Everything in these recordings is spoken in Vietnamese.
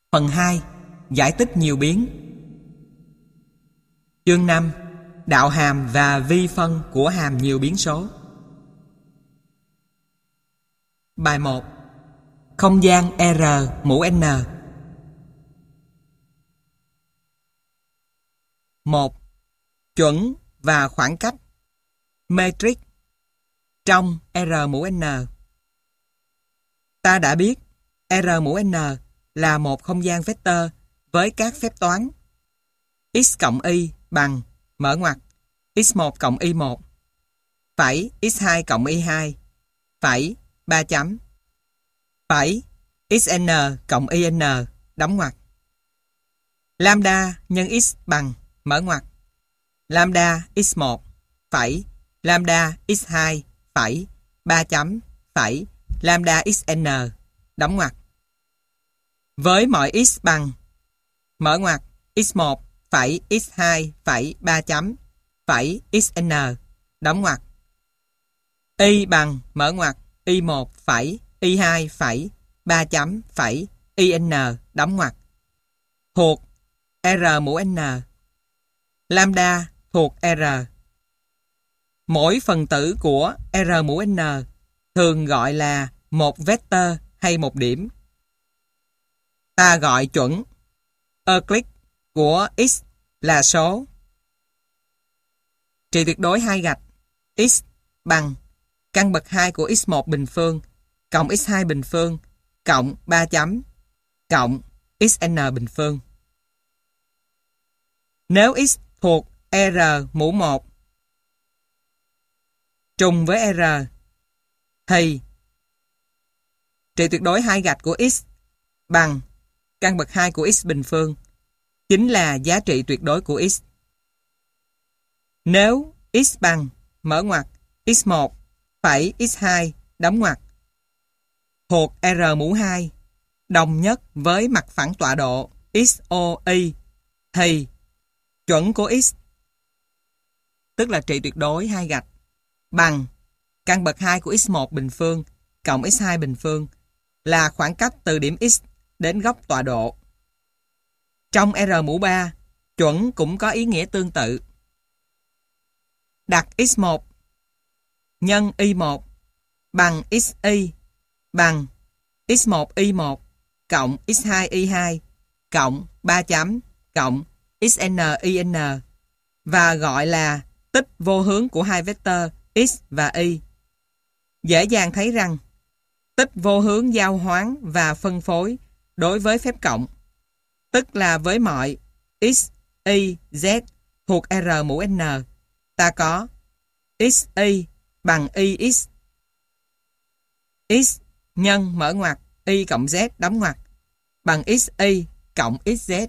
Phần 2. Giải tích nhiều biến. Chương 5. Đạo hàm và vi phân của hàm nhiều biến số. Bài 1. Không gian R mũ N. 1. Chuẩn và khoảng cách. Matrix trong R mũ N. Ta đã biết R mũ N là một không gian vector với các phép toán x cộng y bằng mở ngoặc x1 cộng y1 phẩy x2 cộng y2 phẩy 3 chấm phẩy xn cộng yn đóng ngoặc lambda nhân x bằng mở ngoặc lambda x1 phẩy lambda x2 phẩy 3 chấm phẩy lambda xn đóng ngoặc với mọi x bằng mở ngoặc x1 phẩy x2 phẩy 3 chấm phẩy xn đóng ngoặc y bằng mở ngoặc y1 phẩy y2 phẩy 3 chấm phẩy yn đóng ngoặc thuộc R mũ N. Lambda thuộc R. Mỗi phần tử của R mũ N thường gọi là một vector hay một điểm. Ta gọi chuẩn Euclid của x là số trị tuyệt đối 2 gạch x bằng căn bậc 2 của x1 bình phương cộng x2 bình phương cộng 3 chấm cộng xn bình phương. Nếu x thuộc R mũ 1 trùng với R thì trị tuyệt đối 2 gạch của x bằng căn bậc 2 của x bình phương chính là giá trị tuyệt đối của x. Nếu x bằng mở ngoặc x1 phẩy x2 đóng ngoặc thuộc R mũ 2 đồng nhất với mặt phẳng tọa độ XOY thì chuẩn của x tức là trị tuyệt đối 2 gạch bằng căn bậc 2 của x1 bình phương cộng x2 bình phương là khoảng cách từ điểm x đến góc tọa độ. Trong R mũ 3, chuẩn cũng có ý nghĩa tương tự. Đặt x1 nhân y1 bằng xy bằng x1 y1 cộng x2 y2 cộng 3 chấm cộng xn yn và gọi là tích vô hướng của hai vector x và y. Dễ dàng thấy rằng tích vô hướng giao hoán và phân phối đối với phép cộng, tức là với mọi x, y, z thuộc R mũ N, ta có xy bằng yx, x nhân mở ngoặc y cộng z đóng ngoặc bằng xy cộng xz.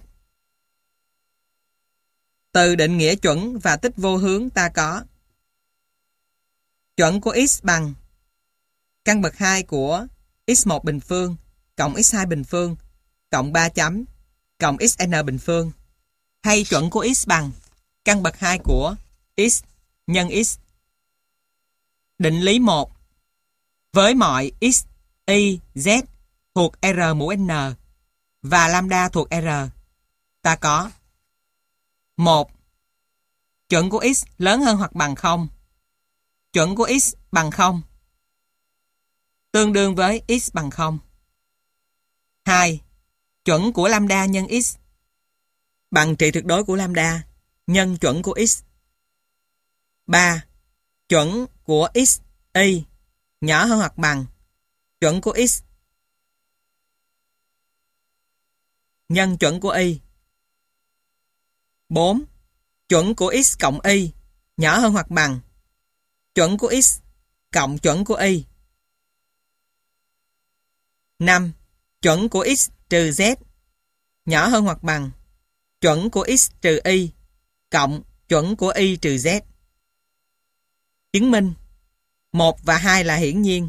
Từ định nghĩa chuẩn và tích vô hướng ta có chuẩn của x bằng căn bậc 2 của x1 bình phương cộng x2 bình phương cộng 3 chấm cộng xn bình phương hay chuẩn của x bằng căn bậc 2 của x nhân x. Định lý 1 với mọi x, y, z thuộc R mũ N và lambda thuộc R ta có 1. Chuẩn của x lớn hơn hoặc bằng 0. Chuẩn của x bằng 0 tương đương với x bằng 0. 2. Chuẩn của lambda nhân x bằng trị tuyệt đối của lambda nhân chuẩn của x. 3. Chuẩn của x, y nhỏ hơn hoặc bằng chuẩn của x nhân chuẩn của y. 4. Chuẩn của x cộng y nhỏ hơn hoặc bằng chuẩn của x cộng chuẩn của y. 5. Chuẩn của x trừ z nhỏ hơn hoặc bằng chuẩn của x trừ y cộng chuẩn của y trừ z. Chứng minh 1 và 2 là hiển nhiên.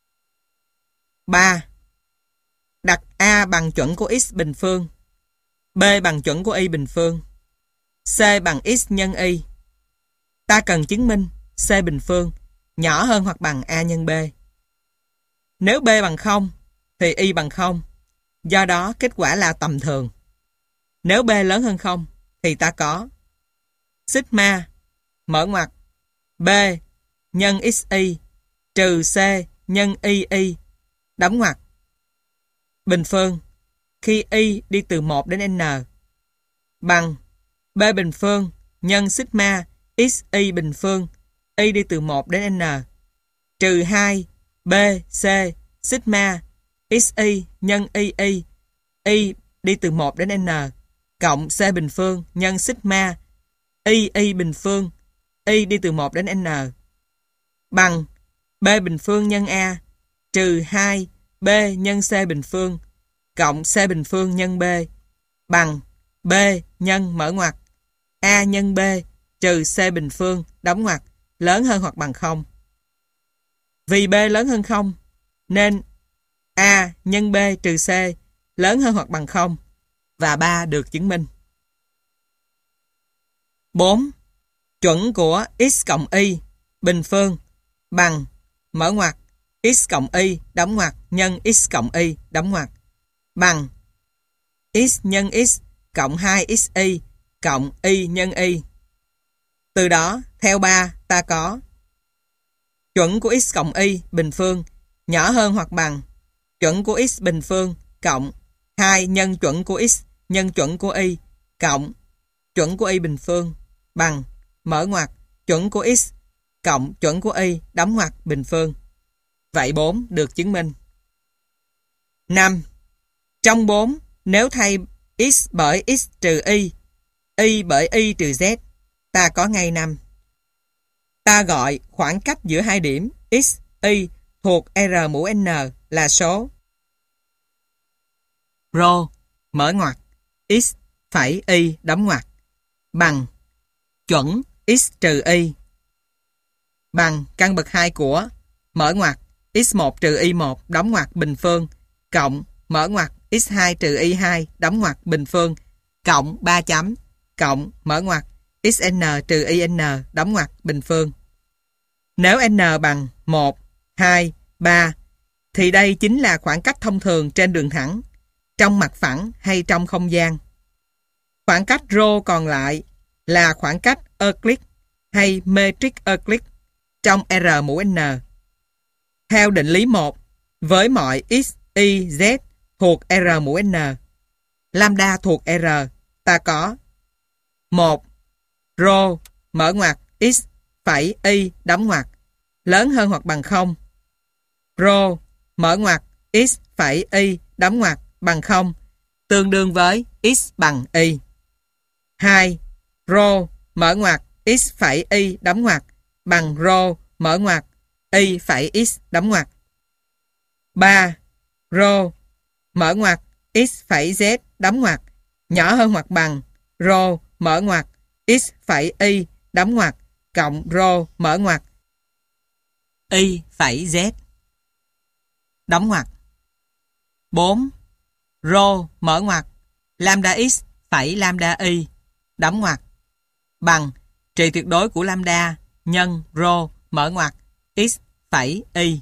3. Đặt A bằng chuẩn của x bình phương, B bằng chuẩn của y bình phương, C bằng x nhân y. Ta cần chứng minh C bình phương nhỏ hơn hoặc bằng A nhân B. Nếu B bằng 0 thì y bằng 0 Do đó kết quả là tầm thường. Nếu B lớn hơn 0 thì ta có sigma mở ngoặc B nhân xy trừ C nhân y đóng ngoặc bình phương khi y đi từ 1 đến n bằng B bình phương nhân sigma xy bình phương y đi từ 1 đến n trừ 2 B C sigma xy nhân y đi từ 1 đến n cộng C bình phương nhân sigma y bình phương y đi từ 1 đến n bằng B bình phương nhân A trừ 2 B nhân C bình phương cộng C bình phương nhân B bằng B nhân mở ngoặc A nhân B trừ C bình phương đóng ngoặc lớn hơn hoặc bằng 0. Vì B lớn hơn 0 nên A nhân B trừ C lớn hơn hoặc bằng 0 và 3 được chứng minh. 4. Chuẩn của x cộng y bình phương bằng mở ngoặc x cộng y đóng ngoặc nhân x cộng y đóng ngoặc bằng x nhân x cộng 2xy cộng y nhân y. Từ đó, theo 3 ta có chuẩn của x cộng y bình phương nhỏ hơn hoặc bằng chuẩn của x bình phương cộng 2 nhân chuẩn của x nhân chuẩn của y cộng chuẩn của y bình phương bằng mở ngoặc chuẩn của x cộng chuẩn của y đóng ngoặc bình phương. Vậy 4 được chứng minh. 5. Trong 4, nếu thay x bởi x trừ y bởi y trừ z, ta có ngay 5. Ta gọi khoảng cách giữa hai điểm x, y thuộc R mũ n là số rho mở ngoặc x phẩy y đóng ngoặc bằng chuẩn x trừ y bằng căn bậc 2 của mở ngoặc x1 trừ y1 đóng ngoặc bình phương cộng mở ngoặc x2 trừ y2 đóng ngoặc bình phương cộng 3 chấm cộng mở ngoặc xn trừ yn đóng ngoặc bình phương. Nếu n bằng 1, 2, 3 thì đây chính là khoảng cách thông thường trên đường thẳng, trong mặt phẳng hay trong không gian. Khoảng cách rho còn lại là khoảng cách Euclid hay metric Euclid trong R mũ n. Theo định lý 1, với mọi x, y, z thuộc R mũ n, lambda thuộc R, ta có 1. Rho mở ngoặc x phẩy y đóng ngoặc lớn hơn hoặc bằng 0. Rho mở ngoặc x phẩy y đóng ngoặc bằng 0 tương đương với x bằng y. 2. Rho mở ngoặc x phẩy y đóng ngoặc bằng rho mở ngoặc y phẩy x đóng ngoặc. 3. Rho mở ngoặc x phẩy z đóng ngoặc nhỏ hơn hoặc bằng rho mở ngoặc x phẩy y đóng ngoặc cộng rho mở ngoặc y phẩy z đóng ngoặc. 4. Rho mở ngoặc lambda x phẩy lambda y đóng ngoặc bằng trị tuyệt đối của lambda nhân rho mở ngoặc x phẩy y.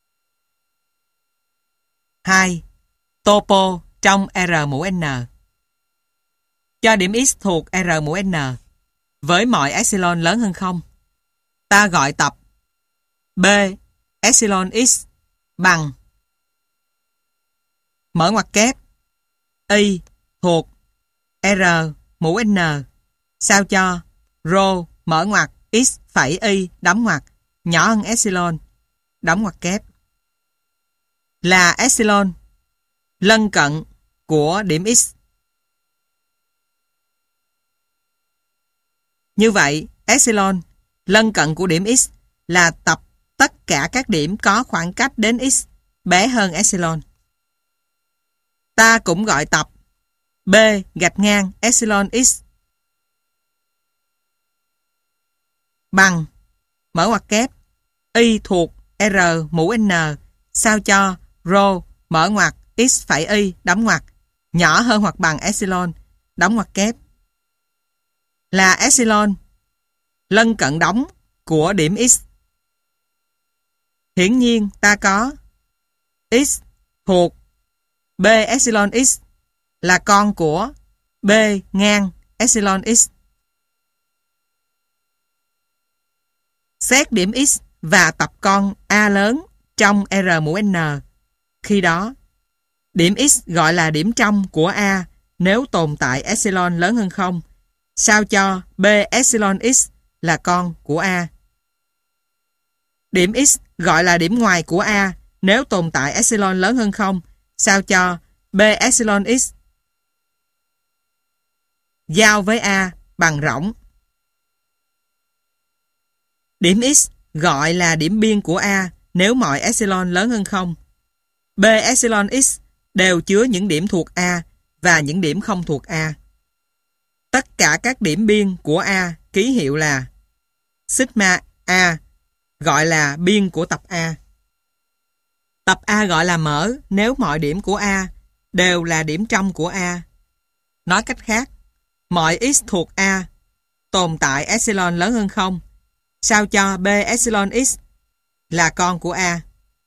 2. Topo trong R mũ n. Cho điểm x thuộc R mũ n với mọi epsilon lớn hơn 0, ta gọi tập B epsilon x bằng mở ngoặc kép y thuộc R mũ n sao cho rho mở ngoặc x phẩy y đóng ngoặc nhỏ hơn epsilon đóng ngoặc kép là epsilon lân cận của điểm x. Như vậy, epsilon lân cận của điểm x là tập tất cả các điểm có khoảng cách đến x bé hơn epsilon. Ta cũng gọi tập B gạch ngang epsilon x bằng mở ngoặc kép y thuộc R mũ n sao cho rho mở ngoặc x phẩy y đóng ngoặc nhỏ hơn hoặc bằng epsilon đóng ngoặc kép là epsilon lân cận đóng của điểm x. Hiển nhiên ta có x thuộc B epsilon x là con của B ngang epsilon x. Xét điểm x và tập con A lớn trong R mũ N. Khi đó, điểm x gọi là điểm trong của A nếu tồn tại epsilon lớn hơn 0, sao cho B epsilon x là con của A. Điểm x gọi là điểm ngoài của A nếu tồn tại epsilon lớn hơn 0, sao cho B epsilon x giao với A bằng rỗng. Điểm x gọi là điểm biên của A nếu mọi epsilon lớn hơn 0. B epsilon x đều chứa những điểm thuộc A và những điểm không thuộc A. Tất cả các điểm biên của A ký hiệu là sigma A, gọi là biên của tập A. Tập A gọi là mở nếu mọi điểm của A đều là điểm trong của A. Nói cách khác, mọi x thuộc A tồn tại epsilon lớn hơn 0, sao cho B epsilon x là con của A.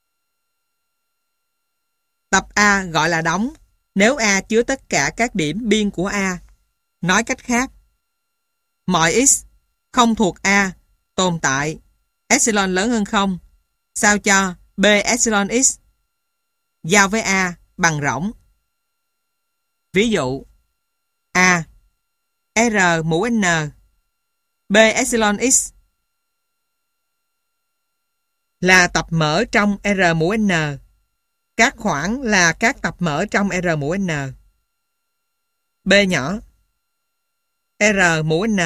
Tập A gọi là đóng nếu A chứa tất cả các điểm biên của A. Nói cách khác, mọi x không thuộc A tồn tại epsilon lớn hơn 0, sao cho B epsilon x giao với A bằng rỗng. Ví dụ, A R mũ N B epsilon x là tập mở trong R mũ N. Các khoảng là các tập mở trong R mũ N. B nhỏ R mũ N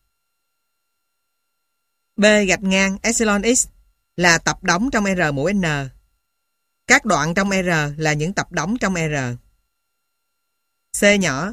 B gạch ngang epsilon x là tập đóng trong R mũ N. Các đoạn trong R là những tập đóng trong R. C nhỏ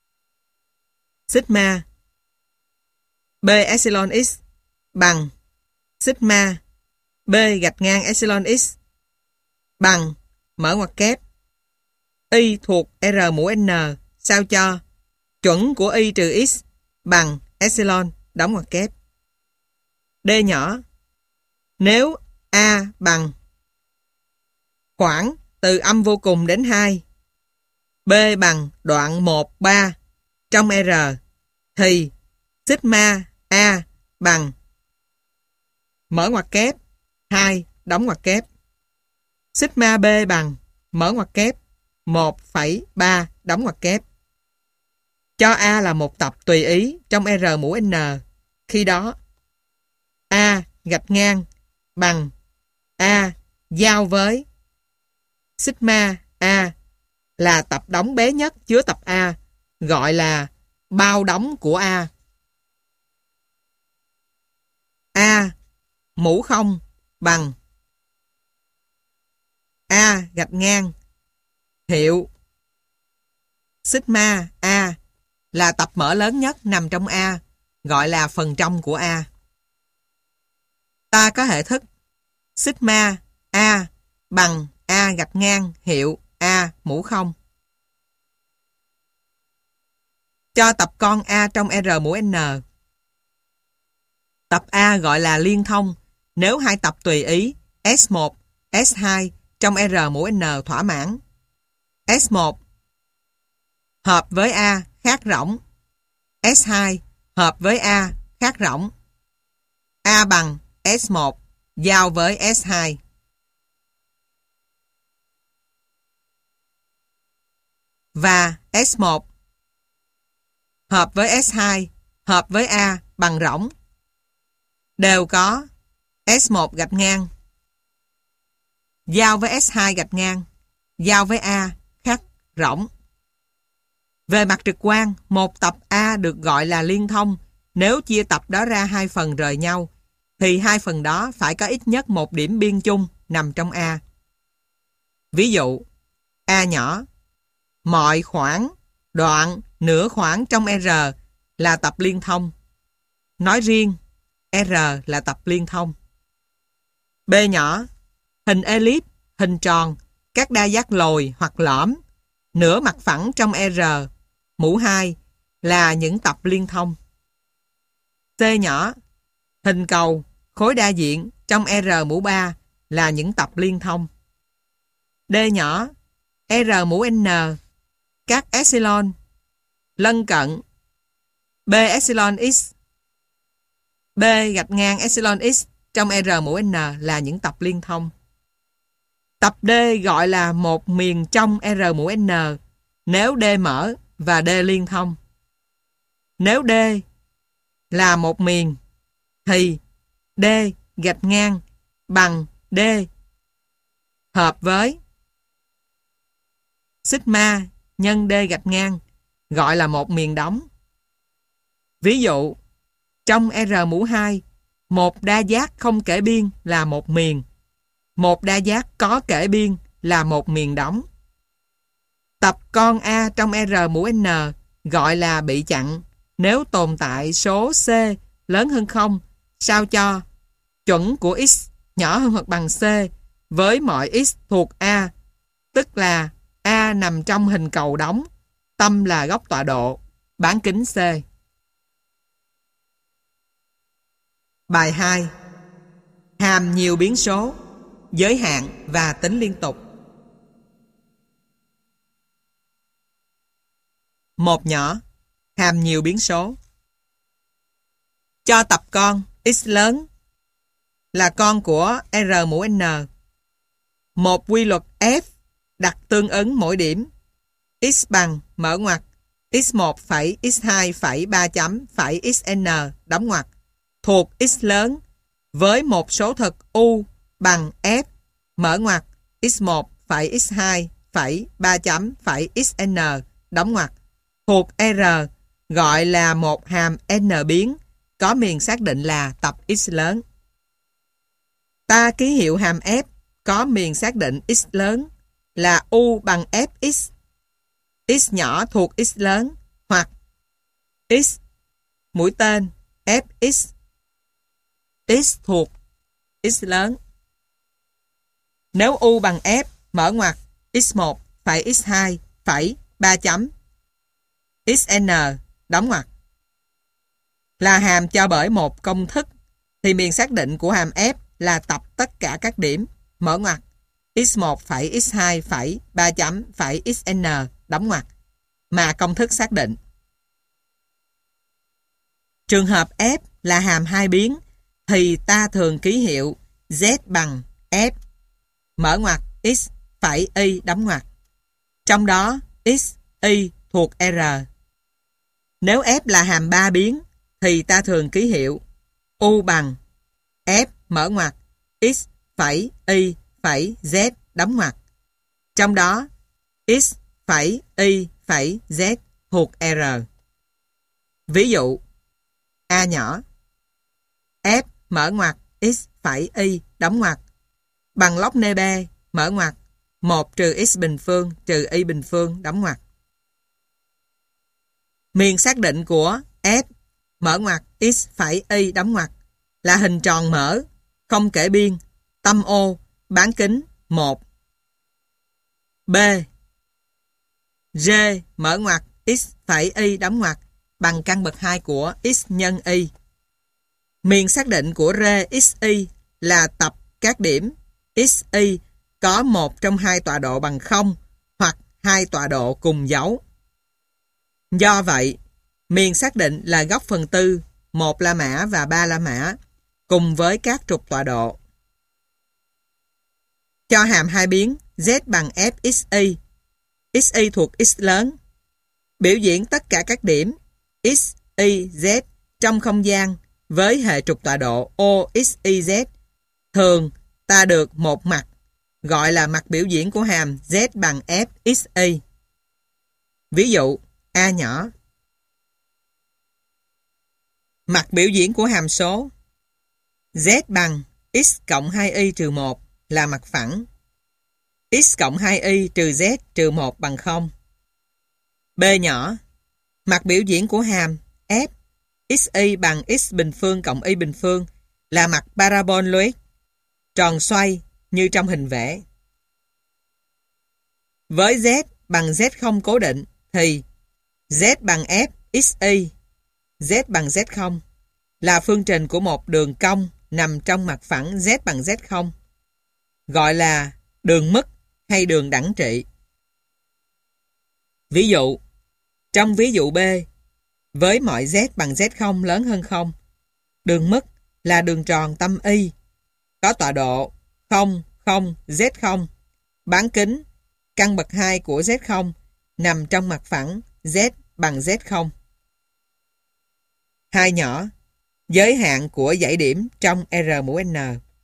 sigma B epsilon x bằng sigma B gạch ngang epsilon x bằng mở ngoặc kép y thuộc R mũ N, sao cho chuẩn của y trừ x bằng epsilon đóng ngoặc kép. D nhỏ nếu A bằng khoảng từ âm vô cùng đến 2, B bằng đoạn 1, 3 trong R, thì sigma A bằng mở ngoặc kép 2 đóng ngoặc kép. Sigma B bằng mở ngoặc kép 1,3 đóng ngoặc kép. Cho A là một tập tùy ý trong R mũ N. Khi đó, A gạch ngang bằng A giao với sigma A là tập đóng bé nhất chứa tập A, gọi là bao đóng của A. A mũ 0 bằng A gạch ngang hiệu sigma A là tập mở lớn nhất nằm trong A, gọi là phần trong của A. Ta có hệ thức sigma A bằng A gạch ngang hiệu A mũ 0. Cho tập con A trong R mũ N. Tập A gọi là liên thông nếu hai tập tùy ý S1, S2 trong R mũ N thỏa mãn. S1 hợp với A khác rỗng. S2 hợp với A khác rỗng. A bằng S1 giao với S2. Và S1 hợp với S2 hợp với A bằng rỗng đều có S1 gạch ngang giao với S2 gạch ngang giao với A khác rỗng. Về mặt trực quan, một tập A được gọi là liên thông nếu chia tập đó ra hai phần rời nhau, thì hai phần đó phải có ít nhất một điểm biên chung nằm trong A. Ví dụ, A nhỏ, mọi khoảng, đoạn, nửa khoảng trong R là tập liên thông. Nói riêng, R là tập liên thông. B nhỏ, hình elip, hình tròn, các đa giác lồi hoặc lõm, nửa mặt phẳng trong R, mũ 2 là những tập liên thông. C nhỏ, hình cầu, khối đa diện trong R mũ 3 là những tập liên thông. D nhỏ, R mũ N các epsilon lân cận B epsilon x, B gạch ngang epsilon x trong R mũ N là những tập liên thông. Tập D gọi là một miền trong R mũ N nếu D mở và D liên thông. Nếu D là một miền thì D gạch ngang bằng D hợp với sigma nhân D gạch ngang gọi là một miền đóng. Ví dụ, trong R mũ 2, một đa giác không kể biên là một miền, một đa giác có kể biên là một miền đóng. Tập con A trong R mũ N gọi là bị chặn nếu tồn tại số C lớn hơn 0 sao cho chuẩn của x nhỏ hơn hoặc bằng C với mọi x thuộc A, tức là A nằm trong hình cầu đóng, tâm là góc tọa độ, bán kính C. Bài 2. Hàm nhiều biến số, giới hạn và tính liên tục. Một nhỏ, hàm nhiều biến số. Cho tập con x lớn là con của R mũ N. Một quy luật F đặt tương ứng mỗi điểm x bằng mở ngoặc x1 phẩy x2 phẩy 3 chấm phẩy xn đóng ngoặc thuộc x lớn với một số thực u bằng f mở ngoặc x1 phẩy x2 phẩy 3 chấm phẩy xn đóng ngoặc thuộc R gọi là một hàm n biến có miền xác định là tập x lớn. Ta ký hiệu hàm f có miền xác định x lớn là u bằng fx, x nhỏ thuộc x lớn hoặc x mũi tên fx, x thuộc x lớn. Nếu u bằng f mở ngoặc x1 phẩy x2 phẩy 3 chấm xn đóng ngoặc là hàm cho bởi một công thức thì miền xác định của hàm f là tập tất cả các điểm mở ngoặc x1 phẩy x2 phẩy 3 chấm phẩy xn đóng ngoặc mà công thức xác định. Trường hợp f là hàm hai biến thì ta thường ký hiệu z bằng f mở ngoặc x phẩy y đóng ngoặc, trong đó x, y thuộc R. Nếu f là hàm ba biến thì ta thường ký hiệu u bằng f mở ngoặc x phẩy y phẩy z đóng ngoặc, trong đó x phẩy y phẩy z thuộc R. Ví dụ A nhỏ f mở ngoặc x phẩy y đóng ngoặc bằng log nê B mở ngoặc 1 trừ x bình phương trừ y bình phương đóng ngoặc. Miền xác định của f mở ngoặc x phẩy y đóng ngoặc là hình tròn mở, không kể biên, tâm ô, bán kính 1. B. G mở ngoặc x phẩy y đóng ngoặc bằng căn bậc 2 của x nhân y. Miền xác định của R xy là tập các điểm xy có một trong hai tọa độ bằng 0 hoặc hai tọa độ cùng dấu. Do vậy, miền xác định là góc phần tư, 1 La Mã và 3 La Mã cùng với các trục tọa độ. Cho hàm hai biến z bằng fxy, xy thuộc x lớn, biểu diễn tất cả các điểm x, y, z trong không gian với hệ trục tọa độ O, X, Y, Z. Thường ta được một mặt gọi là mặt biểu diễn của hàm z bằng f, x, y. Ví dụ A nhỏ. Mặt biểu diễn của hàm số z bằng x cộng 2y trừ 1 là mặt phẳng. X cộng 2y trừ z trừ 1 bằng 0. B nhỏ. Mặt biểu diễn của hàm f xy bằng x bình phương cộng y bình phương là mặt paraboloid, tròn xoay như trong hình vẽ. Với z bằng z0 cố định thì z bằng f xy, z bằng z0 là phương trình của một đường cong nằm trong mặt phẳng z bằng z0, gọi là đường mức hay đường đẳng trị. Ví dụ, trong ví dụ B, với mọi z bằng z0 lớn hơn 0, đường mức là đường tròn tâm Y, có tọa độ 0, 0, z0, bán kính căn bậc 2 của z0 nằm trong mặt phẳng z bằng z0. 2 nhỏ, giới hạn của dãy điểm trong R mũ N.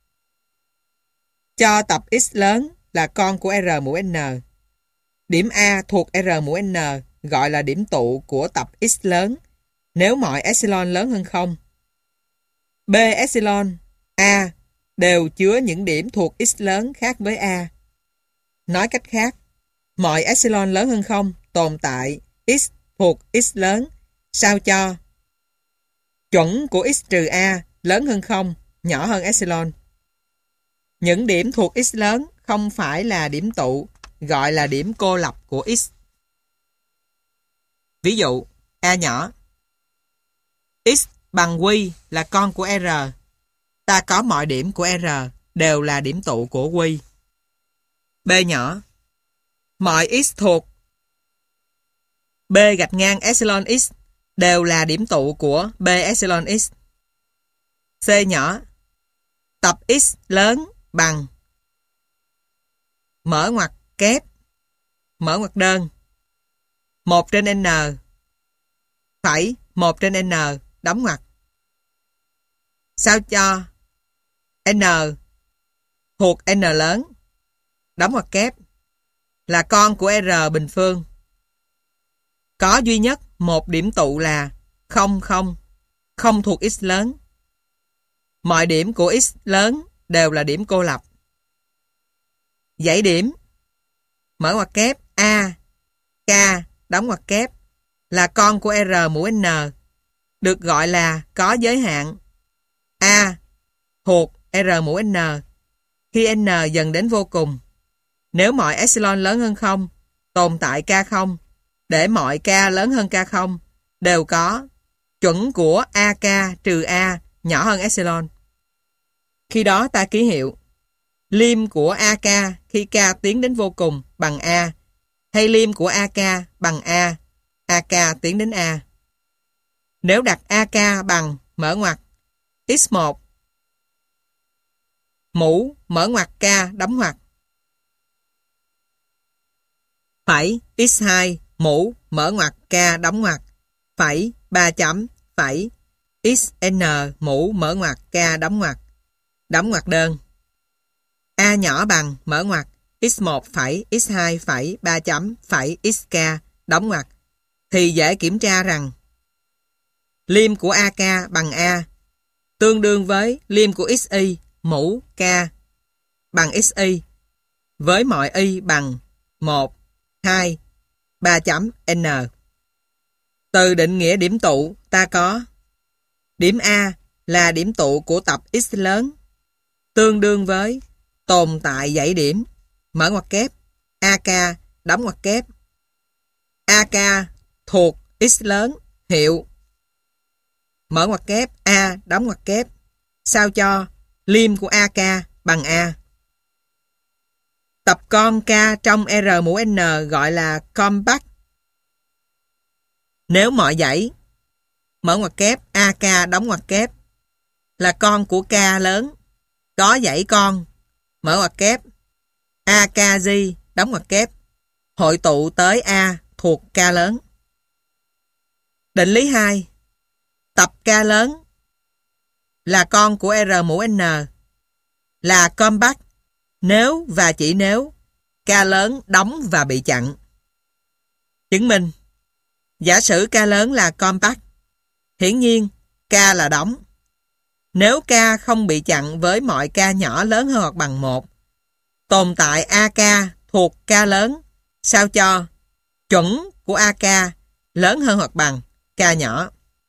Cho tập x lớn là con của R mũ N. Điểm A thuộc R mũ N gọi là điểm tụ của tập x lớn nếu mọi epsilon lớn hơn 0. B epsilon, A đều chứa những điểm thuộc x lớn khác với A. Nói cách khác, mọi epsilon lớn hơn 0 tồn tại x thuộc x lớn sao cho chuẩn của x trừ A lớn hơn 0, nhỏ hơn epsilon. Những điểm thuộc x lớn không phải là điểm tụ, gọi là điểm cô lập của x. Ví dụ, A nhỏ. X bằng Q là con của R. Ta có mọi điểm của R đều là điểm tụ của Q. B nhỏ. Mọi x thuộc B gạch ngang epsilon x đều là điểm tụ của B epsilon x. C nhỏ. Tập x lớn bằng mở ngoặc kép, mở ngoặc đơn 1 trên n phẩy 1 trên n đóng ngoặc. Sao cho n thuộc n lớn đóng ngoặc kép là con của R bình phương. Có duy nhất một điểm tụ là 0, 0, không thuộc x lớn. Mọi điểm của x lớn đều là điểm cô lập. Dãy điểm mở ngoặc kép A, K, đóng ngoặc kép là con của R mũ N, được gọi là có giới hạn A thuộc R mũ N khi N dần đến vô cùng. Nếu mọi epsilon lớn hơn 0, tồn tại K0, để mọi K lớn hơn K0 đều có chuẩn của AK trừ A nhỏ hơn epsilon. Khi đó ta ký hiệu lim của AK khi K tiến đến vô cùng bằng A, hay lim của AK bằng A, AK tiến đến A. Nếu đặt AK bằng mở ngoặc x1 mũ mở ngoặc K đóng ngoặc phẩy x2 mũ mở ngoặc K đóng ngoặc phẩy 3 chấm phẩy xn mũ mở ngoặc K đóng ngoặc đơn. A nhỏ bằng mở ngoặc x1 phẩy x2 phẩy 3 chấm phẩy xk đóng ngoặc thì dễ kiểm tra rằng lim của AK bằng A tương đương với lim của xy mũ K bằng xy với mọi y bằng 1, 2, 3 chấm n. Từ định nghĩa điểm tụ ta có điểm A là điểm tụ của tập x lớn tương đương với tồn tại dãy điểm mở ngoặc kép AK đóng ngoặc kép AK thuộc x lớn hiệu mở ngoặc kép A đóng ngoặc kép sao cho lim của AK bằng A. Tập con K trong R mũ N gọi là compact. Nếu mọi dãy mở ngoặc kép AK đóng ngoặc kép là con của K lớn, có dãy con mở ngoặc kép AKG đóng ngoặc kép hội tụ tới A thuộc K lớn. Định lý 2. Tập K lớn là con của R mũ N là compact nếu và chỉ nếu K lớn đóng và bị chặn. Chứng minh giả sử K lớn là compact, hiển nhiên K là đóng. Nếu K không bị chặn với mọi K nhỏ lớn hơn hoặc bằng 1, tồn tại AK thuộc K lớn sao cho chuẩn của AK lớn hơn hoặc bằng K nhỏ.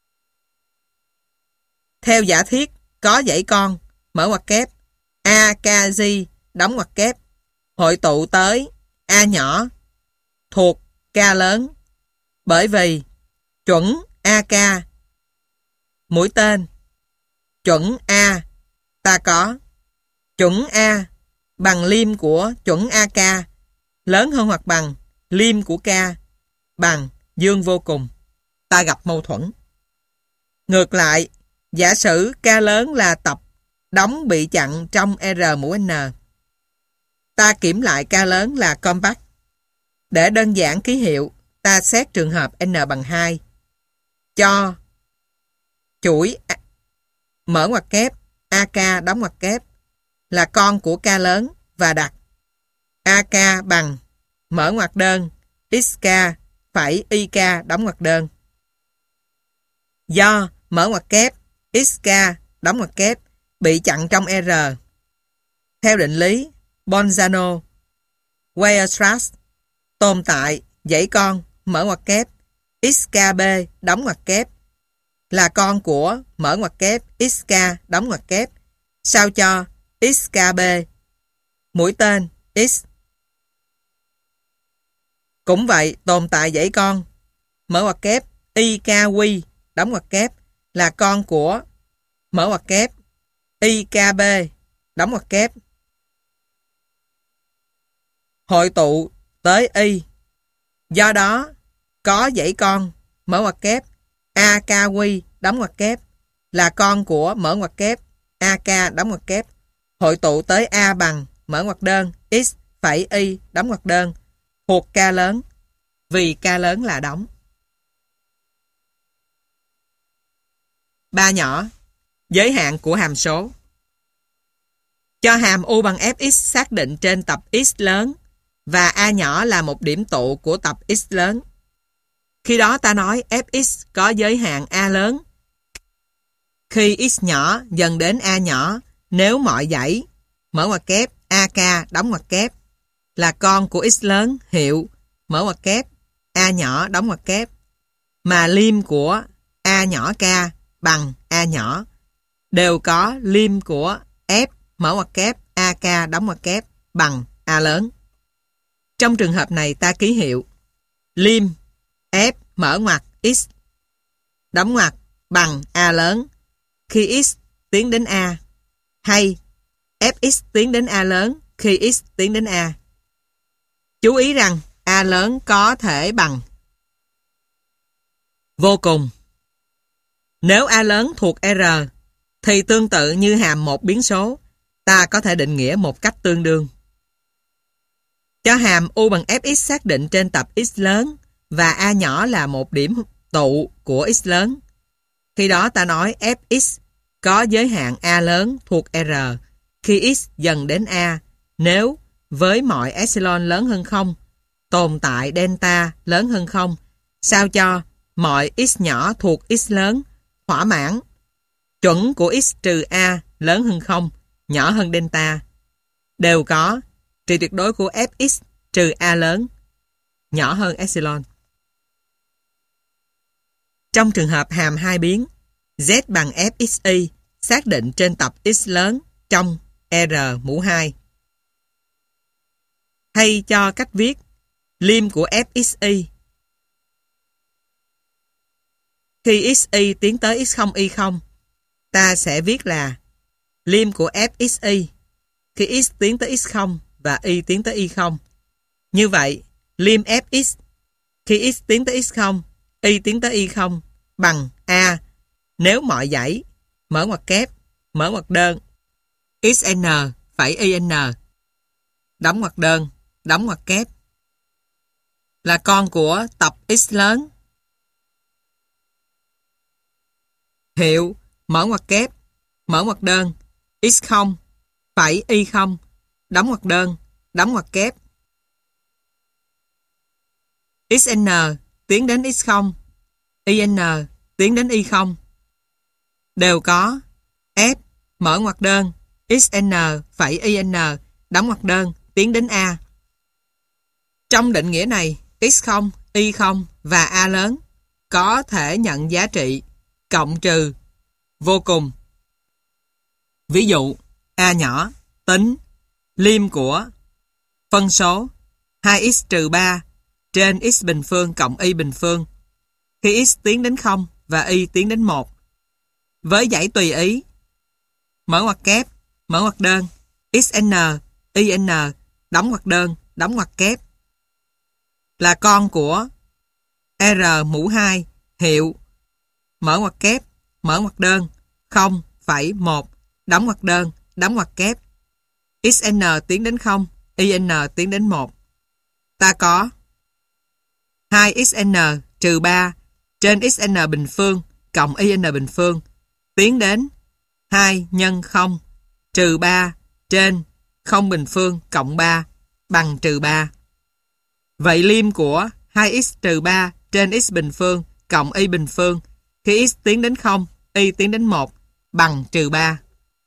Theo giả thiết có dãy con mở ngoặc kép AKG đóng ngoặc kép hội tụ tới A nhỏ thuộc K lớn bởi vì chuẩn AK mũi tên chuẩn A ta có chuẩn A bằng lim của chuẩn AK lớn hơn hoặc bằng lim của K bằng dương vô cùng. Ta gặp mâu thuẫn. Ngược lại, giả sử K lớn là tập đóng bị chặn trong R mũ N. Ta kiểm lại K lớn là compact. Để đơn giản ký hiệu, ta xét trường hợp N bằng 2. Cho chuỗi mở ngoặc kép AK đóng ngoặc kép là con của K lớn và đặt AK bằng mở ngoặc đơn XK phẩy IK đóng ngoặc đơn. Do mở ngoặc kép XK đóng ngoặc kép bị chặn trong R. Theo định lý Bolzano Weierstrass tồn tại dãy con mở ngoặc kép XKB đóng ngoặc kép là con của mở ngoặc kép XK đóng ngoặc kép sao cho XKB mũi tên X. Cũng vậy, tồn tại dãy con mở ngoặc kép IKQ đóng ngoặc kép là con của mở ngoặc kép IKB đóng ngoặc kép hội tụ tới Y. Do đó, có dãy con mở ngoặc kép AKQ đóng ngoặc kép là con của mở ngoặc kép AK đóng ngoặc kép hội tụ tới A bằng mở ngoặc đơn X phẩy Y đóng ngoặc đơn thuộc K lớn vì K lớn là đóng. 3 nhỏ. Giới hạn của hàm số. Cho hàm U bằng Fx xác định trên tập X lớn và A nhỏ là một điểm tụ của tập X lớn. Khi đó ta nói Fx có giới hạn A lớn khi x nhỏ dần đến A nhỏ nếu mọi dãy mở ngoặc kép AK đóng ngoặc kép là con của x lớn hiệu mở ngoặc kép A nhỏ đóng ngoặc kép mà lim của A nhỏ K bằng A nhỏ đều có lim của F mở ngoặc kép AK đóng ngoặc kép bằng A lớn. Trong trường hợp này ta ký hiệu lim F mở ngoặc x đóng ngoặc bằng A lớn khi x tiến đến A hay Fx tiến đến A lớn khi x tiến đến A. Chú ý rằng A lớn có thể bằng vô cùng. Nếu A lớn thuộc R thì tương tự như hàm một biến số, ta có thể định nghĩa một cách tương đương. Cho hàm U bằng Fx xác định trên tập x lớn và A nhỏ là một điểm tụ của x lớn. Khi đó ta nói Fx có giới hạn A lớn thuộc R khi x dần đến A nếu với mọi epsilon lớn hơn 0 tồn tại delta lớn hơn 0 sao cho mọi x nhỏ thuộc x lớn thỏa mãn chuẩn của x trừ A lớn hơn 0 nhỏ hơn delta đều có trị tuyệt đối của Fx trừ A lớn nhỏ hơn epsilon. Trong trường hợp hàm hai biến Z bằng Fxy xác định trên tập x lớn trong R mũ 2 hay cho cách viết lim của Fxy khi xy tiến tới x0 y0 ta sẽ viết là lim của Fxy khi x tiến tới x0 và y tiến tới y0. Như vậy, lim Fx khi x tiến tới x0, y tiến tới y0 bằng A nếu mọi dãy mở ngoặc kép, mở ngoặc đơn xn phẩy in đóng ngoặc đơn, đóng ngoặc kép là con của tập x lớn hiệu mở ngoặc kép, mở ngoặc đơn x0 phẩy y0 đóng ngoặc đơn, đóng ngoặc kép xn tiến đến x0, in tiến đến y0 đều có f mở ngoặc đơn xn phẩy in đóng ngoặc đơn tiến đến A. Trong định nghĩa này, x0, y0 và A lớn có thể nhận giá trị cộng trừ vô cùng. Ví dụ, A nhỏ tính lim của phân số 2x trừ 3 trên x bình phương cộng y bình phương khi x tiến đến 0 và y tiến đến 1 với dãy tùy ý mở ngoặc kép, mở ngoặc đơn xn, in đóng ngoặc đơn, đóng ngoặc kép là con của R mũ 2 hiệu mở ngoặc kép, mở ngoặc đơn 0,1 đóng ngoặc đơn, đóng ngoặc kép XN tiến đến 0, IN tiến đến 1. Ta có 2XN trừ 3 trên XN bình phương cộng IN bình phương tiến đến 2 nhân 0 trừ 3 trên 0 bình phương cộng 3 bằng trừ 3. Vậy liêm của 2x trừ 3 trên x bình phương cộng y bình phương khi x tiến đến 0, y tiến đến 1 bằng trừ 3.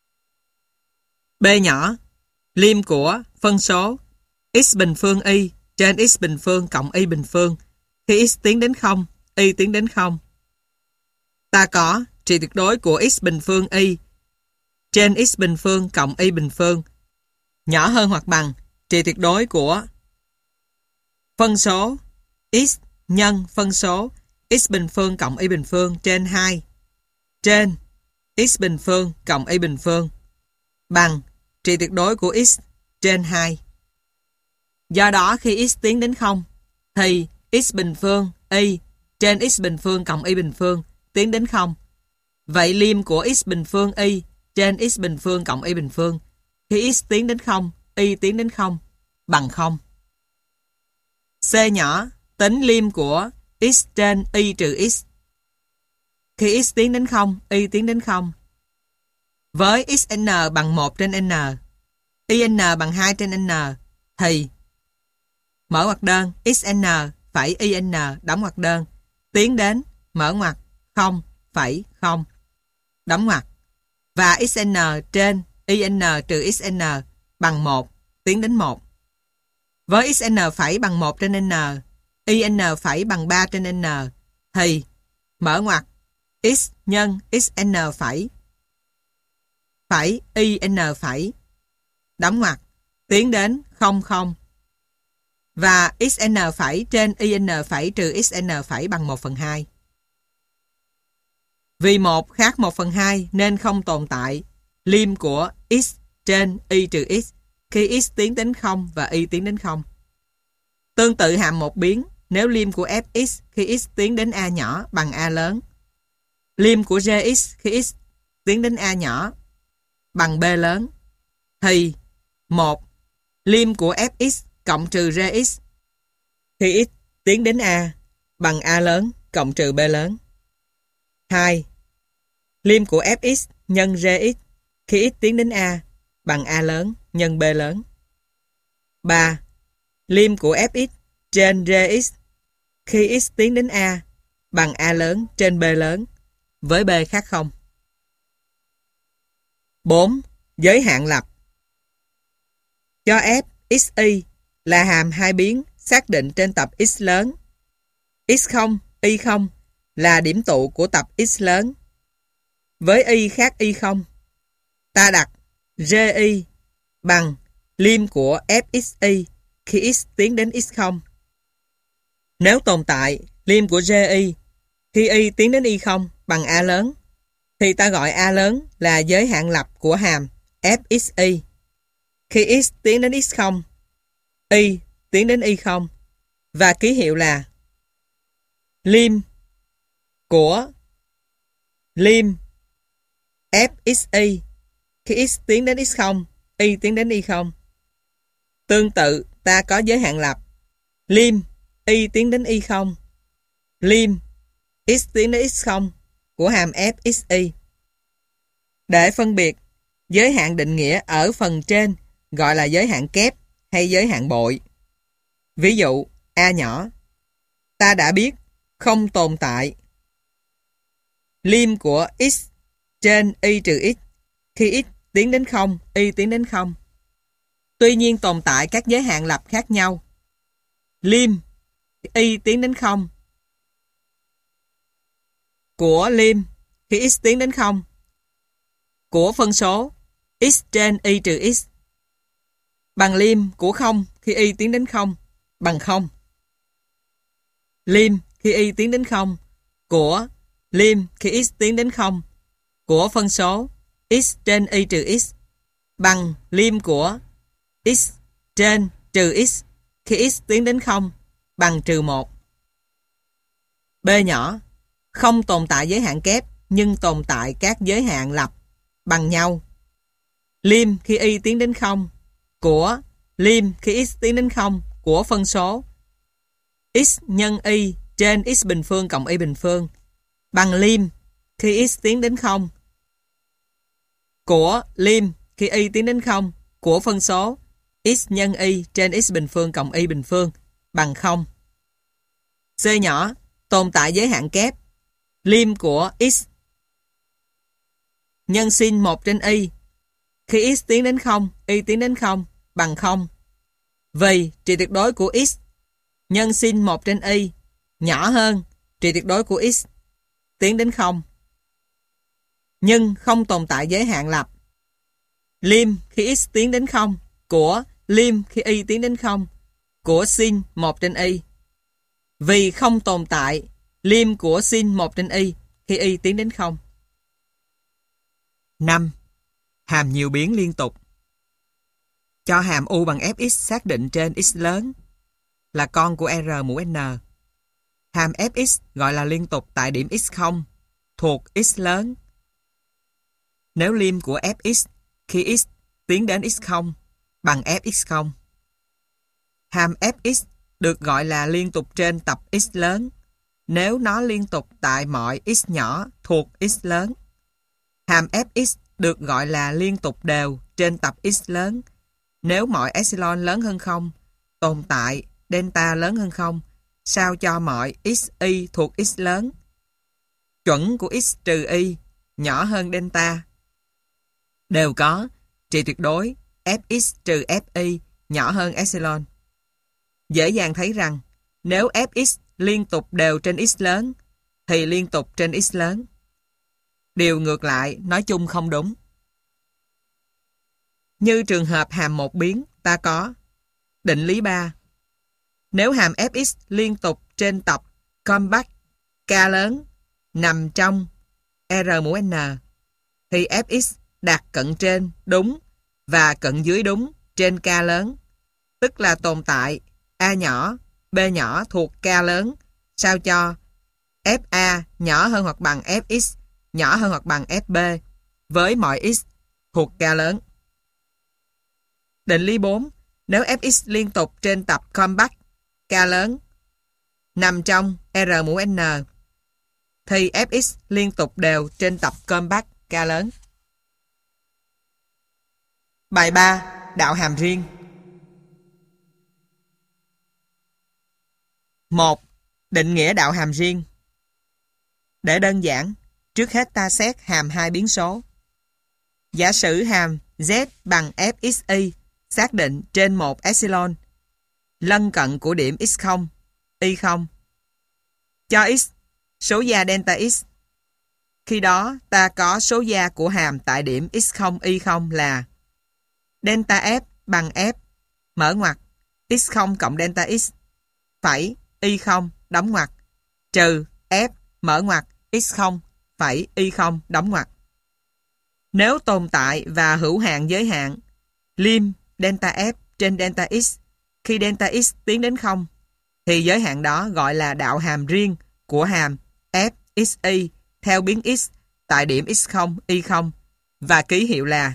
B nhỏ, liêm của phân số x bình phương y trên x bình phương cộng y bình phương khi x tiến đến 0, y tiến đến 0. Ta có trị tuyệt đối của x bình phương y trên x bình phương cộng y bình phương nhỏ hơn hoặc bằng trị tuyệt đối của phân số x nhân phân số x bình phương cộng y bình phương trên 2 trên x bình phương cộng y bình phương bằng trị tuyệt đối của x trên 2. Do đó khi x tiến đến 0 thì x bình phương y trên x bình phương cộng y bình phương tiến đến 0. Vậy liêm của x bình phương y trên x bình phương cộng y bình phương khi x tiến đến 0, y tiến đến 0 bằng 0. C nhỏ, tính liêm của x trên y trừ x khi x tiến đến 0, y tiến đến 0. Với xn bằng 1 trên n, in bằng 2 trên n thì mở ngoặc đơn xn phẩy in đóng ngoặc đơn tiến đến mở ngoặc 0,0 đóng ngoặc và xn trên in trừ xn bằng 1 tiến đến 1. Với xn phẩy bằng 1 trên n, in phẩy bằng 3 trên n thì mở ngoặc x nhân xn phẩy in phẩy đóng ngoặc tiến đến 00 và xn phẩy trên in phẩy trừ xn phẩy bằng 1/2. Vì 1 khác 1/2 nên không tồn tại liêm của x trên y trừ x khi x tiến đến 0 và y tiến đến 0. Tương tự hàm một biến nếu liêm của fx khi x tiến đến a nhỏ bằng a lớn. Liêm của gx khi x tiến đến a nhỏ bằng b lớn thì 1. Liêm của fx cộng trừ gx khi x tiến đến a bằng a lớn cộng trừ b lớn. 2. Liêm của fx nhân gx khi x tiến đến a bằng a lớn nhân b lớn. 3. Liêm của fx trên gx khi x tiến đến a bằng a lớn trên b lớn với b khác 0. 4. Giới hạn lập. Cho f xy là hàm hai biến xác định trên tập x lớn. x0, y0 là điểm tụ của tập x lớn. Với y khác y0, ta đặt gi bằng liêm của fxy khi x tiến đến x0. Nếu tồn tại liêm của gi khi y tiến đến y0 bằng a lớn, thì ta gọi a lớn là giới hạn lập của hàm fxy. Khi x tiến đến x0, y tiến đến y0 và ký hiệu là liêm của liêm fxy khi x tiến đến x0, y tiến đến y0. Tương tự, ta có giới hạn lập liêm y tiến đến y0, liêm x tiến đến x0 của hàm fxy. Để phân biệt, giới hạn định nghĩa ở phần trên gọi là giới hạn kép hay giới hạn bội. Ví dụ, a nhỏ, ta đã biết không tồn tại liêm của x trên y trừ x khi x tiến đến 0, y tiến đến 0. Tuy nhiên tồn tại các giới hạn lập khác nhau. Liêm y tiến đến 0 của liêm khi x tiến đến 0 của phân số x trên y trừ x bằng liêm của 0 khi y tiến đến 0 bằng 0. Liêm khi y tiến đến 0 của liêm khi x tiến đến 0 của phân số x trên y trừ x bằng liêm của x trên trừ x khi x tiến đến 0 bằng trừ 1. B nhỏ. Không tồn tại giới hạn kép nhưng tồn tại các giới hạn lặp bằng nhau. Lim khi y tiến đến 0 của lim khi x tiến đến 0 của phân số x nhân y trên x bình phương cộng y bình phương bằng lim khi x tiến đến 0 của lim khi y tiến đến 0 của phân số x nhân y trên x bình phương cộng y bình phương bằng 0. C nhỏ. Tồn tại giới hạn kép lim của x nhân sin 1 trên y khi x tiến đến 0, y tiến đến 0 bằng 0. Vì trị tuyệt đối của x nhân sin 1 trên y nhỏ hơn trị tuyệt đối của x tiến đến 0. Nhưng không tồn tại giới hạn lặp lim khi x tiến đến 0 của lim khi y tiến đến 0 của sin 1 trên y. Vì không tồn tại lim của sin 1 trên y khi y tiến đến 0. 5. Hàm nhiều biến liên tục. Cho hàm u bằng fx xác định trên x lớn là con của r mũ n. Hàm fx gọi là liên tục tại điểm x0 thuộc x lớn. Nếu lim của fx khi x tiến đến x0 bằng fx0. Hàm fx được gọi là liên tục trên tập x lớn nếu nó liên tục tại mọi x nhỏ thuộc x lớn. Hàm fx được gọi là liên tục đều trên tập x lớn nếu mọi epsilon lớn hơn 0 tồn tại delta lớn hơn 0 sao cho mọi x y thuộc x lớn. Chuẩn của x trừ y nhỏ hơn delta đều có trị tuyệt đối fx trừ fi nhỏ hơn epsilon. Dễ dàng thấy rằng nếu fx liên tục đều trên x lớn thì liên tục trên x lớn. Điều ngược lại nói chung không đúng. Như trường hợp hàm một biến ta có định lý 3. Nếu hàm fx liên tục trên tập compact k lớn nằm trong r mũ n thì fx đạt cận trên đúng và cận dưới đúng trên k lớn, tức là tồn tại a nhỏ, b nhỏ thuộc k lớn sao cho fa nhỏ hơn hoặc bằng fx nhỏ hơn hoặc bằng fb với mọi x thuộc k lớn. Định lý 4. Nếu fx liên tục trên tập compact k lớn nằm trong r mũ n thì fx liên tục đều trên tập compact k lớn. Bài 3. Đạo hàm riêng. 1. Định nghĩa đạo hàm riêng. Để đơn giản, trước hết ta xét hàm hai biến số. Giả sử hàm z bằng fxy xác định trên một epsilon lân cận của điểm x0, y0 cho x số gia delta x. Khi đó ta có số gia của hàm tại điểm x0, y0 là delta f bằng f mở ngoặc x0 cộng delta x phẩy y0 đóng ngoặc trừ f mở ngoặc x0 phẩy y0 đóng ngoặc. Nếu tồn tại và hữu hạn giới hạn lim delta f trên delta x khi delta x tiến đến 0 thì giới hạn đó gọi là đạo hàm riêng của hàm f xy theo biến x tại điểm x0, y0 và ký hiệu là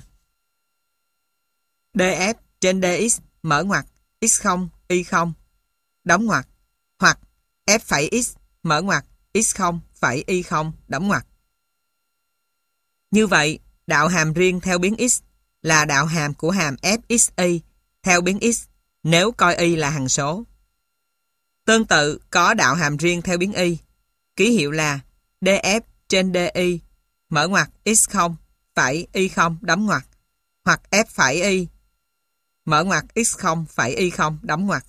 df trên dx mở ngoặc x0, y0 đóng ngoặc hoặc f phẩy x mở ngoặc x0 phẩy y0 đóng ngoặc. Như vậy, đạo hàm riêng theo biến x là đạo hàm của hàm fxy theo biến x nếu coi y là hằng số. Tương tự có đạo hàm riêng theo biến y, ký hiệu là df trên di mở ngoặc x0 phẩy y0 đóng ngoặc hoặc f phẩy y mở ngoặc x0 phẩy y0 đóng ngoặc.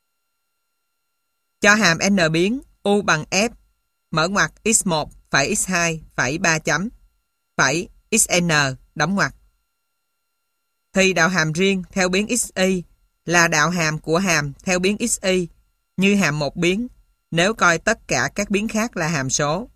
Cho hàm n biến u bằng f mở ngoặc x1 phẩy x2 phẩy 3 chấm phẩy xn đóng ngoặc thì đạo hàm riêng theo biến xy là đạo hàm của hàm theo biến xy như hàm một biến nếu coi tất cả các biến khác là hàm số.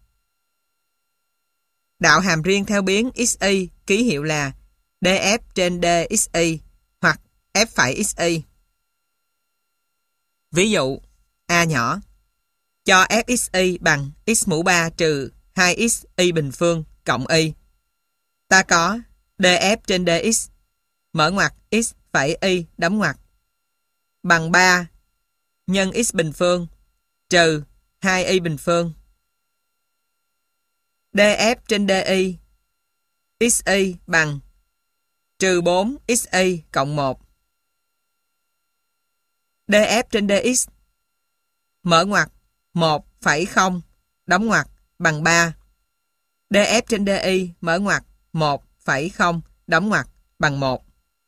Đạo hàm riêng theo biến xy ký hiệu là df trên dxy hoặc f phẩy xy. Ví dụ a nhỏ cho fxy bằng x mũ 3 trừ 2x y bình phương cộng y. Ta có df trên dx mở ngoặc x phẩy y đóng ngoặc bằng 3 nhân x bình phương trừ 2y bình phương. df trên di xy bằng trừ 4 xy cộng 1. df trên dx mở ngoặc 1,0 đóng ngoặc bằng 3. df trên di mở ngoặc 1,0 đóng ngoặc bằng 1.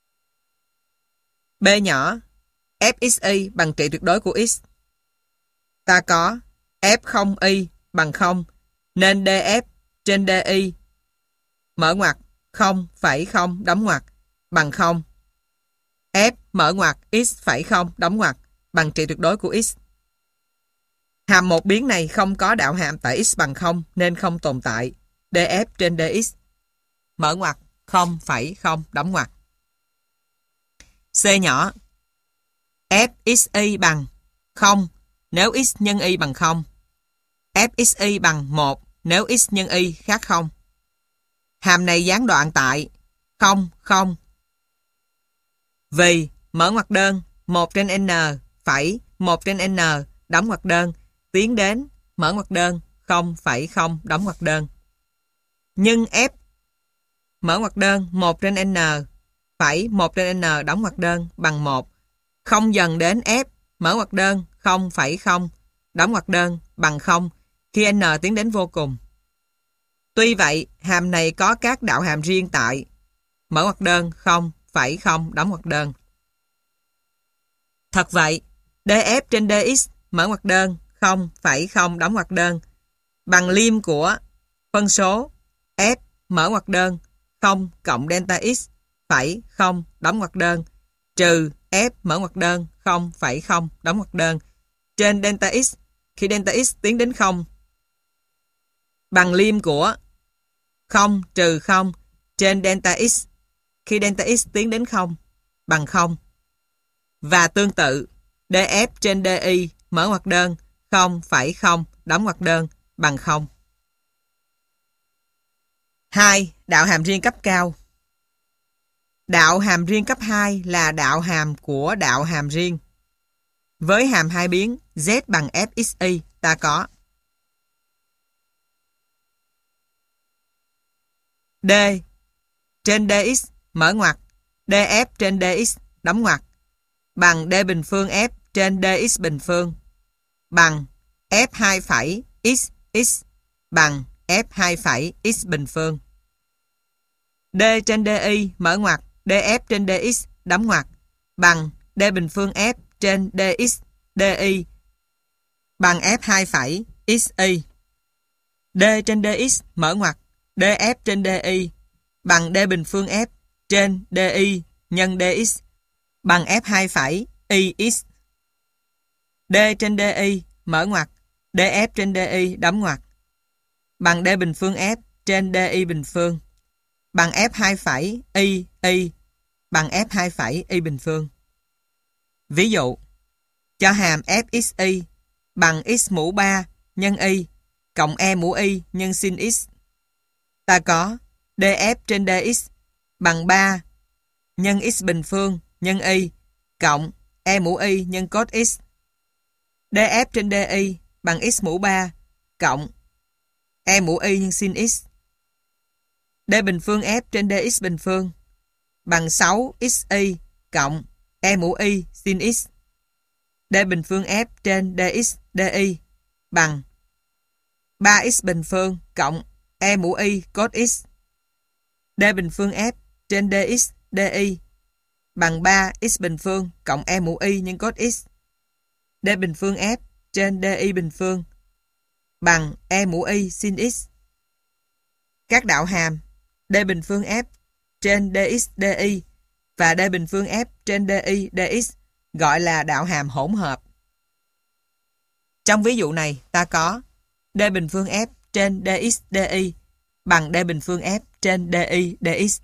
B nhỏ fxy bằng trị tuyệt đối của x. Ta có f0y bằng 0 nên df trên di mở ngoặc 0,0 đóng ngoặc bằng 0. F mở ngoặc x,0 đóng ngoặc bằng trị tuyệt đối của x. Hàm một biến này không có đạo hàm tại x bằng 0 nên không tồn tại. df trên dx mở ngoặc 0,0 đóng ngoặc. C nhỏ fxy bằng 0 nếu x nhân y bằng 0. fxy bằng 1 nếu x nhân y khác 0. Hàm này gián đoạn tại 0, 0. Vì mở ngoặc đơn 1 trên n phẩy 1 trên n đóng ngoặc đơn tiến đến mở ngoặc đơn 0,0 đóng ngoặc đơn. Nhưng f mở ngoặc đơn 1 trên n phẩy 1 trên n đóng ngoặc đơn bằng 1 không dần đến f mở ngoặc đơn 0,0 đóng ngoặc đơn bằng 0 khi n tiến đến vô cùng. Tuy vậy, hàm này có các đạo hàm riêng tại mở ngoặc đơn 0,0 đóng ngoặc đơn. Thật vậy, df trên dx mở ngoặc đơn 0,0 đóng ngoặc đơn bằng liêm của phân số f mở ngoặc đơn 0 cộng delta x phẩy 0 đóng ngoặc đơn trừ f mở ngoặc đơn 0,0 đóng ngoặc đơn trên delta x khi delta x tiến đến 0 bằng liêm của 0 trừ 0 trên delta x khi delta x tiến đến 0 bằng 0. Và tương tự, df trên di mở ngoặc đơn 0,0 đóng ngoặc đơn bằng 0. 2. Đạo hàm riêng cấp cao. Đạo hàm riêng cấp 2 là đạo hàm của đạo hàm riêng. Với hàm hai biến z bằng fxy ta có d trên dx mở ngoặc df trên dx đóng ngoặc bằng d bình phương f trên dx bình phương bằng f2 phẩy x x bằng f2 phẩy x bình phương. D trên di mở ngoặc df trên dx đóng ngoặc bằng d bình phương f trên dx di bằng f2 phẩy xy. D trên dx mở ngoặc df trên di bằng d bình phương f trên di nhân dx bằng f2 phẩy ix. D trên di mở ngoặc df trên di đóng ngoặc bằng d bình phương f trên di bình phương bằng f2 phẩy y bằng f2 phẩy y bình phương. Ví dụ, cho hàm fxy bằng x mũ 3 nhân y cộng e mũ y nhân sin x. Ta có df trên dx bằng 3 nhân x bình phương nhân y cộng e mũ y nhân cos x. df trên di bằng x mũ 3 cộng e mũ y nhân sin x. D bình phương f trên dx bình phương bằng 6xy cộng e mũ y sin x. D bình phương f trên dx di bằng 3x bình phương cộng e mũ y cos x. D bình phương f trên dx di bằng 3x bình phương cộng e mũ y nhân cos x. D bình phương f trên di bình phương bằng e mũ y sin x. Các đạo hàm d bình phương f trên dx di và d bình phương f trên di dx gọi là đạo hàm hỗn hợp. Trong ví dụ này ta có d bình phương f trên dx di bằng d bình phương f trên di dx.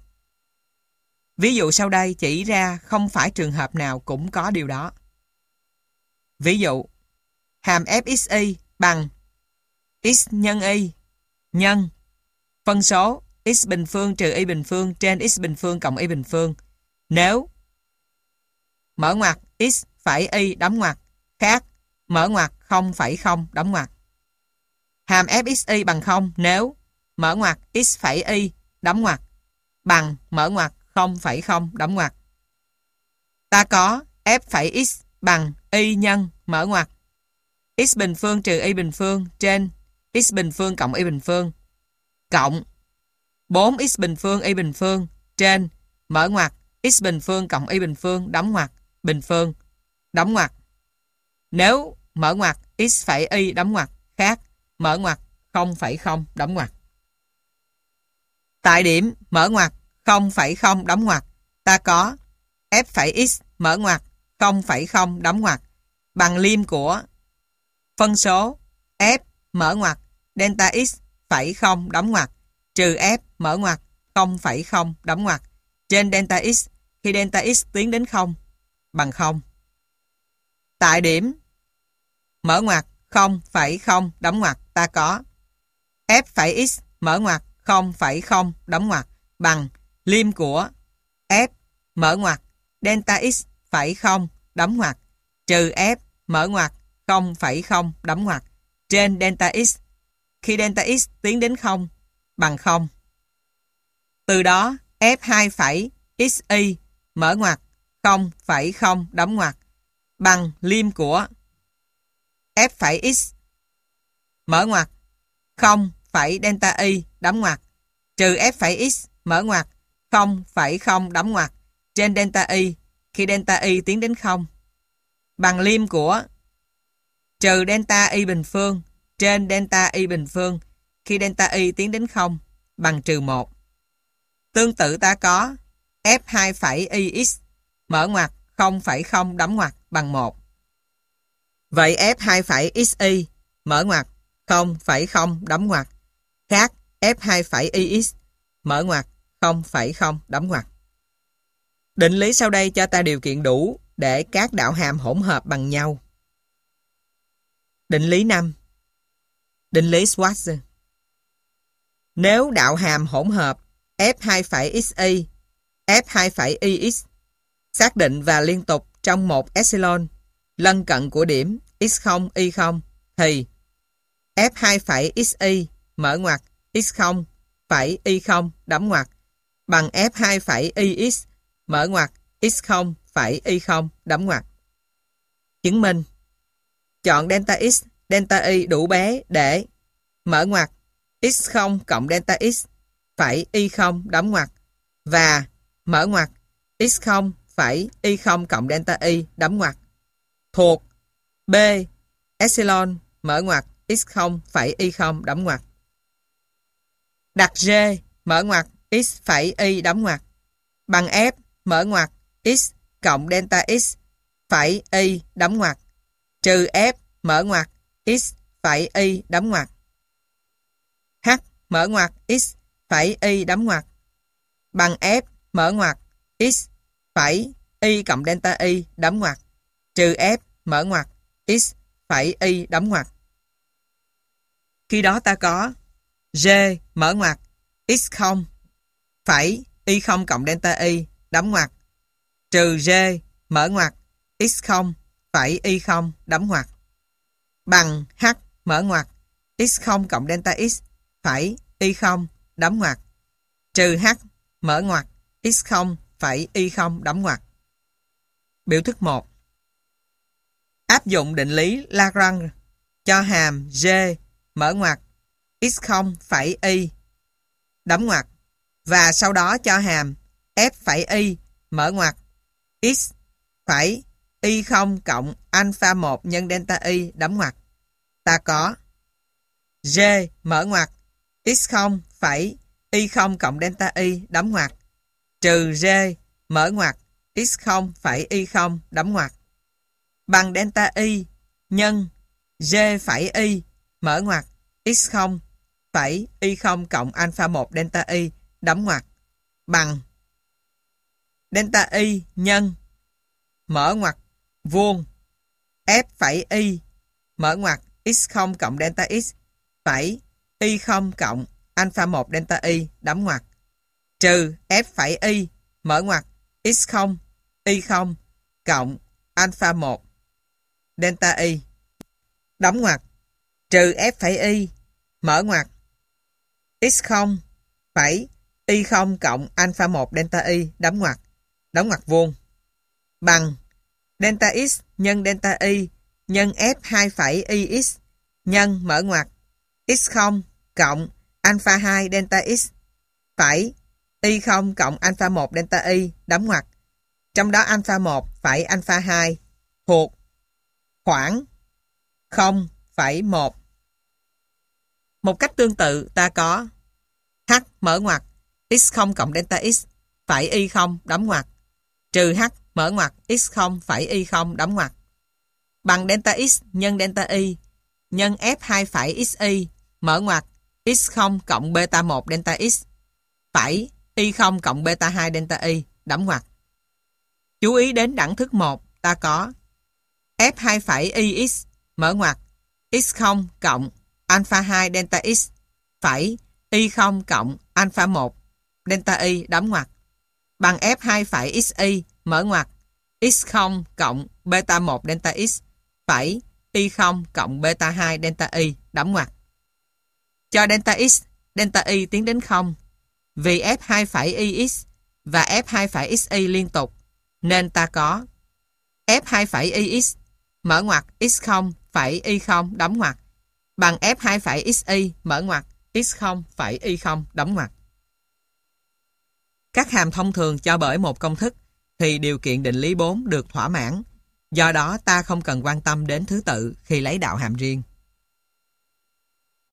Ví dụ sau đây chỉ ra không phải trường hợp nào cũng có điều đó. Ví dụ, hàm fxy bằng x nhân y nhân phân số x bình phương trừ y bình phương trên x bình phương cộng y bình phương. Nếu mở ngoặc x phẩy y đóng ngoặc khác mở ngoặc 0,0 đóng ngoặc. Hàm fxy bằng 0 nếu mở ngoặc x phẩy y đóng ngoặc bằng mở ngoặc 0,0 đóng ngoặc. Ta có f phẩy x bằng y nhân mở ngoặc x bình phương trừ y bình phương trên x bình phương cộng y bình phương cộng 4x bình phương y bình phương trên mở ngoặc x bình phương cộng y bình phương đóng ngoặc bình phương đóng ngoặc. Nếu mở ngoặc x phẩy y đóng ngoặc khác mở ngoặc 0,0 đóng ngoặc. Tại điểm mở ngoặc 0,0 đóng ngoặc ta có f phẩy x mở ngoặc 0,0 đóng ngoặc bằng liêm của phân số f mở ngoặc delta x phẩy 0 đóng ngoặc trừ f mở ngoặc 0,0 đóng ngoặc trên delta x khi delta x tiến đến 0 bằng 0. Tại điểm mở ngoặc 0,0 đóng ngoặc ta có f phẩy x mở ngoặc 0,0 đóng ngoặc bằng liêm của f mở ngoặc delta x phẩy 0 đóng ngoặc trừ f mở ngoặc 0,0 đóng ngoặc trên delta x khi delta x tiến đến 0 bằng 0. Từ đó f2 phẩy xy mở ngoặc 0,0 đóng ngoặc bằng liêm của f phẩy x mở ngoặc 0 phẩy delta y đóng ngoặc trừ f phẩy x mở ngoặc 0,0 đóng ngoặc trên delta y khi delta y tiến đến 0 bằng liêm của trừ delta y bình phương trên delta y bình phương khi delta y tiến đến 0 bằng trừ 1. Tương tự ta có f2 phẩy ix mở ngoặc 0,0 đóng ngoặc bằng 1. Vậy f2 phẩy xy mở ngoặc 0,0 đóng ngoặc khác f2 phẩy ix mở ngoặc 0,0 đóng ngoặc. Định lý sau đây cho ta điều kiện đủ để các đạo hàm hỗn hợp bằng nhau. Định lý 5. Định lý Schwarz. Nếu đạo hàm hỗn hợp f2 phẩy xy, f2 phẩy ix xác định và liên tục trong một epsilon lân cận của điểm x0, y0 thì f2 phẩy xy mở ngoặc x0 phẩy y0 đóng ngoặc bằng f2 phẩy ix mở ngoặc x0 phẩy y0 đóng ngoặc. Chứng minh chọn delta x, delta y đủ bé để mở ngoặc x0 cộng delta x phẩy y0 đóng ngoặc và mở ngoặc x0 phẩy y0 cộng delta y đóng ngoặc thuộc B epsilon mở ngoặc x0 phẩy y0 đóng ngoặc. Đặt G mở ngoặc x phẩy y đóng ngoặc bằng F mở ngoặc x cộng delta x phẩy y đóng ngoặc trừ F mở ngoặc x phẩy y đóng ngoặc. H mở ngoặc x phẩy y đóng ngoặc bằng F mở ngoặc x phẩy y cộng delta y đóng ngoặc trừ F mở ngoặc x phẩy y đóng ngoặc. Khi đó ta có G mở ngoặc x0 phẩy y0 cộng delta y đóng ngoặc trừ G mở ngoặc x0 phẩy y0 đóng ngoặc bằng H mở ngoặc x0 cộng delta x phẩy y0 đóng ngoặc trừ H mở ngoặc x0 phẩy y0 đóng ngoặc. Biểu thức 1. Áp dụng định lý Lagrange cho hàm G mở ngoặc x0 phẩy y đóng ngoặc và sau đó cho hàm f phẩy y mở ngoặc x phẩy y0 cộng alpha 1 nhân delta y đóng ngoặc. Ta có G mở ngoặc x0 phẩy y0 cộng delta y đóng ngoặc trừ G mở ngoặc x0 phẩy y0 đóng ngoặc bằng delta y nhân G phẩy y mở ngoặc x0 phẩy y0 cộng alpha 1 delta y đóng ngoặc bằng delta y nhân mở ngoặc vuông f phẩy y mở ngoặc x0 cộng delta x phẩy y0 cộng alpha 1 delta y đóng ngoặc trừ f phẩy y mở ngoặc x0 y0 cộng alpha 1 delta y đóng ngoặc trừ f phẩy y mở ngoặc x0 phẩy y0 cộng alpha 1 delta y đóng ngoặc vuông bằng delta x nhân delta y nhân f 2 phẩy ix nhân mở ngoặc x0 cộng alpha 2 delta x phẩy y0 cộng alpha 1 delta y đóng ngoặc. Trong đó alpha 1 phẩy alpha 2 thuộc khoảng 0,1. Một cách tương tự ta có h mở ngoặc x0 cộng delta x phẩy y0 đóng ngoặc trừ h mở ngoặc x0 phẩy y0 đóng ngoặc bằng delta x nhân delta y nhân f 2 phẩy xy mở ngoặc x0 cộng beta 1 delta x phẩy y0 cộng beta 2 delta y đóng ngoặc. Chú ý đến đẳng thức 1 ta có f 2 phẩy ix mở ngoặc x0 cộng alpha 2 delta x phẩy y0 cộng alpha 1 delta y đóng ngoặc bằng f 2 phẩy xy mở ngoặc x0 cộng beta 1 delta x phẩy y0 cộng beta 2 delta y đóng ngoặc. Cho delta x, delta y tiến đến 0 vì f 2 phẩy ix và f 2 phẩy xy liên tục nên ta có f 2 phẩy ix mở ngoặc x0 phẩy y0 đóng ngoặc bằng f 2 phẩy xy mở ngoặc x0 phẩy y0 đóng ngoặc. Các hàm thông thường cho bởi một công thức thì điều kiện định lý 4 được thỏa mãn. Do đó ta không cần quan tâm đến thứ tự khi lấy đạo hàm riêng.